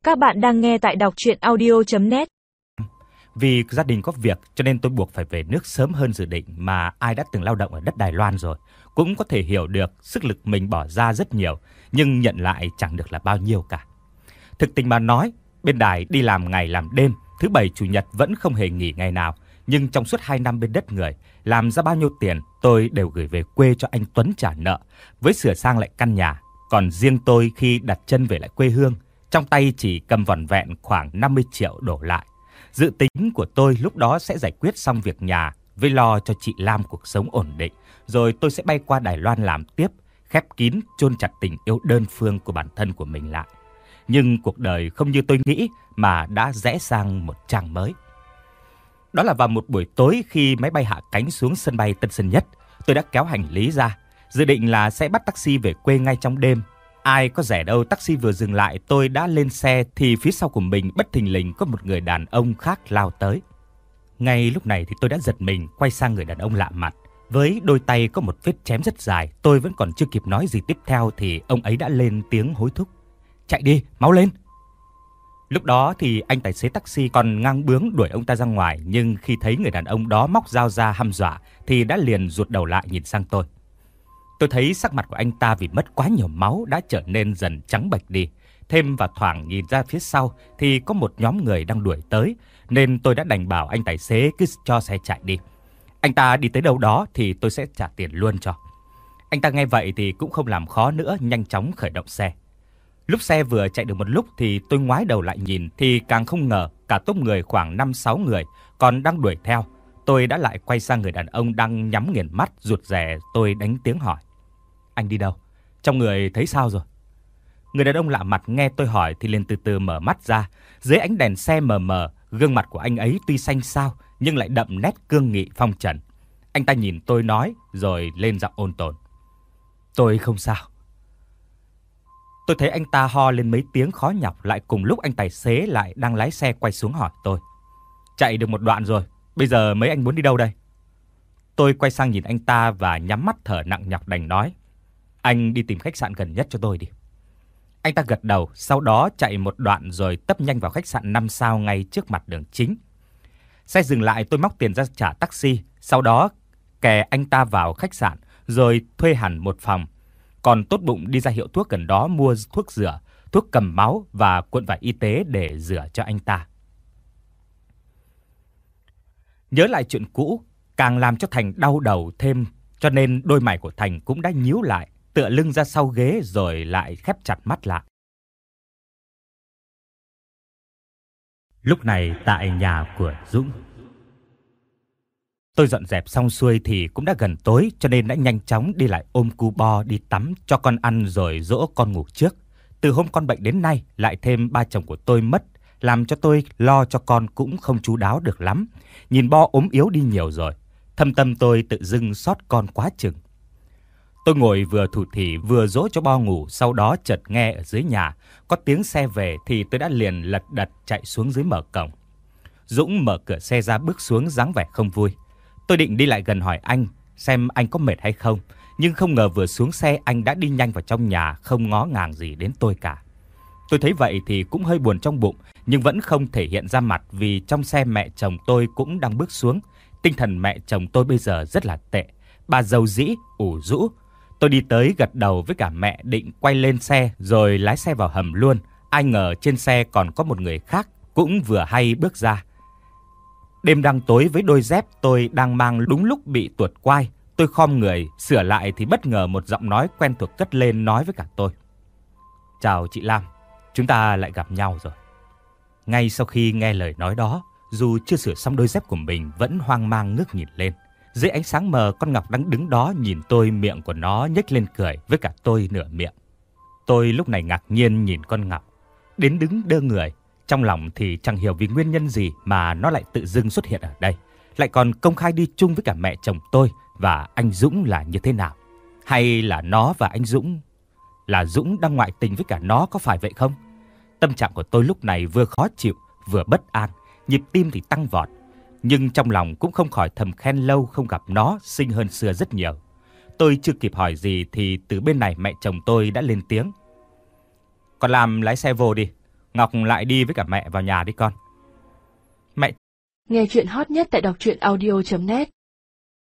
Các bạn đang nghe tại đọc truyện audio.net. Vì gia đình có việc cho nên tôi buộc phải về nước sớm hơn dự định, mà ai đã từng lao động ở đất Đài Loan rồi cũng có thể hiểu được sức lực mình bỏ ra rất nhiều, nhưng nhận lại chẳng được là bao nhiêu cả. Thực tình mà nói, bên Đài đi làm ngày làm đêm, thứ Bảy Chủ nhật vẫn không hề nghỉ ngày nào, nhưng trong suốt 2 năm bên đất người, làm ra bao nhiêu tiền tôi đều gửi về quê cho anh Tuấn trả nợ, với sửa sang lại căn nhà. Còn riêng tôi khi đặt chân về lại quê hương, trong tay chỉ cầm vỏn vẹn khoảng 50 triệu đổ lại. Dự tính của tôi lúc đó sẽ giải quyết xong việc nhà với lo cho chị Lam cuộc sống ổn định, rồi tôi sẽ bay qua Đài Loan làm tiếp, khép kín chôn chặt tình yêu đơn phương của bản thân của mình lại. Nhưng cuộc đời không như tôi nghĩ mà đã rẽ sang một trang mới. Đó là vào một buổi tối khi máy bay hạ cánh xuống sân bay Tân Sơn Nhất, tôi đã kéo hành lý ra, dự định là sẽ bắt taxi về quê ngay trong đêm. Ai có rẻ đâu, taxi vừa dừng lại tôi đã lên xe thì phía sau của mình bất thình lình có một người đàn ông khác lao tới. Ngay lúc này thì tôi đã giật mình quay sang người đàn ông lạ mặt. Với đôi tay có một vết chém rất dài, tôi vẫn còn chưa kịp nói gì tiếp theo thì ông ấy đã lên tiếng hối thúc. Chạy đi, máu lên! Lúc đó thì anh tài xế taxi còn ngang bướng đuổi ông ta ra ngoài, nhưng khi thấy người đàn ông đó móc dao ra hăm dọa thì đã liền rụt đầu lại nhìn sang tôi. Tôi thấy sắc mặt của anh ta vì mất quá nhiều máu đã trở nên dần trắng bệch đi. Thêm và thoảng nhìn ra phía sau thì có một nhóm người đang đuổi tới, nên tôi đã đành bảo anh tài xế cứ cho xe chạy đi. Anh ta đi tới đâu đó thì tôi sẽ trả tiền luôn cho. Anh ta nghe vậy thì cũng không làm khó nữa, nhanh chóng khởi động xe. Lúc xe vừa chạy được một lúc thì tôi ngoái đầu lại nhìn thì càng không ngờ cả tốp người khoảng 5-6 người còn đang đuổi theo. Tôi đã lại quay sang người đàn ông đang nhắm nghiền mắt, rụt rè tôi đánh tiếng hỏi. Anh đi đâu? Trong người thấy sao rồi? Người đàn ông lạ mặt nghe tôi hỏi thì liền từ từ mở mắt ra. Dưới ánh đèn xe mờ mờ, gương mặt của anh ấy tuy xanh xao nhưng lại đậm nét cương nghị phong trần. Anh ta nhìn tôi nói rồi lên giọng ôn tồn. Tôi không sao. Tôi thấy anh ta ho lên mấy tiếng khó nhọc, lại cùng lúc anh tài xế lại đang lái xe quay xuống hỏi tôi. Chạy được một đoạn rồi, bây giờ mấy anh muốn đi đâu đây? Tôi quay sang nhìn anh ta và nhắm mắt thở nặng nhọc đành nói. Anh đi tìm khách sạn gần nhất cho tôi đi. Anh ta gật đầu, sau đó chạy một đoạn rồi tấp nhanh vào khách sạn 5 sao ngay trước mặt đường chính. Xe dừng lại, tôi móc tiền ra trả taxi, sau đó kè anh ta vào khách sạn rồi thuê hẳn một phòng. Còn tốt bụng đi ra hiệu thuốc gần đó mua thuốc rửa, thuốc cầm máu và cuộn vải y tế để rửa cho anh ta. Nhớ lại chuyện cũ càng làm cho Thành đau đầu thêm, cho nên đôi mày của Thành cũng đã nhíu lại, tựa lưng ra sau ghế rồi lại khép chặt mắt lại. Lúc này tại nhà của Dũng, tôi dọn dẹp xong xuôi thì cũng đã gần tối, cho nên đã nhanh chóng đi lại ôm cu bo đi tắm cho con ăn rồi dỗ con ngủ trước. Từ hôm con bệnh đến nay lại thêm ba chồng của tôi mất, làm cho tôi lo cho con cũng không chu đáo được lắm. Nhìn bo ốm yếu đi nhiều rồi, thâm tâm tôi tự dưng xót con quá chừng. Tôi ngồi vừa thủ thỉ vừa dỗ cho bo ngủ, sau đó chợt nghe ở dưới nhà có tiếng xe về thì tôi đã liền lật đật chạy xuống dưới mở cổng. Dũng mở cửa xe ra bước xuống dáng vẻ không vui. Tôi định đi lại gần hỏi anh xem anh có mệt hay không, nhưng không ngờ vừa xuống xe anh đã đi nhanh vào trong nhà, không ngó ngàng gì đến tôi cả. Tôi thấy vậy thì cũng hơi buồn trong bụng, nhưng vẫn không thể hiện ra mặt vì trong xe mẹ chồng tôi cũng đang bước xuống. Tinh thần mẹ chồng tôi bây giờ rất là tệ, bà rầu rĩ, ủ rũ. Tôi đi tới gật đầu với cả mẹ định quay lên xe rồi lái xe vào hầm luôn. Ai ngờ trên xe còn có một người khác cũng vừa hay bước ra. Đêm đang tối với đôi dép tôi đang mang đúng lúc bị tuột quai. Tôi khom người sửa lại thì bất ngờ một giọng nói quen thuộc cất lên nói với cả tôi. Chào chị Lam, chúng ta lại gặp nhau rồi. Ngay sau khi nghe lời nói đó, dù chưa sửa xong đôi dép của mình vẫn hoang mang ngước nhìn lên. Dưới ánh sáng mờ, con Ngọc đang đứng đó nhìn tôi, miệng của nó nhếch lên cười với cả tôi nửa miệng. Tôi lúc này ngạc nhiên nhìn con Ngọc, đến đứng đơ người. Trong lòng thì chẳng hiểu vì nguyên nhân gì mà nó lại tự dưng xuất hiện ở đây, lại còn công khai đi chung với cả mẹ chồng tôi và anh Dũng là như thế nào? Hay là nó và anh Dũng, là Dũng đang ngoại tình với cả nó, có phải vậy không? Tâm trạng của tôi lúc này vừa khó chịu, vừa bất an, nhịp tim thì tăng vọt. Nhưng trong lòng cũng không khỏi thầm khen lâu không gặp nó xinh hơn xưa rất nhiều. Tôi chưa kịp hỏi gì thì từ bên này mẹ chồng tôi đã lên tiếng. Con làm lái xe vô đi, Ngọc lại đi với cả mẹ vào nhà đi con. Mẹ. Nghe chuyện hot nhất tại đọc truyện audio.net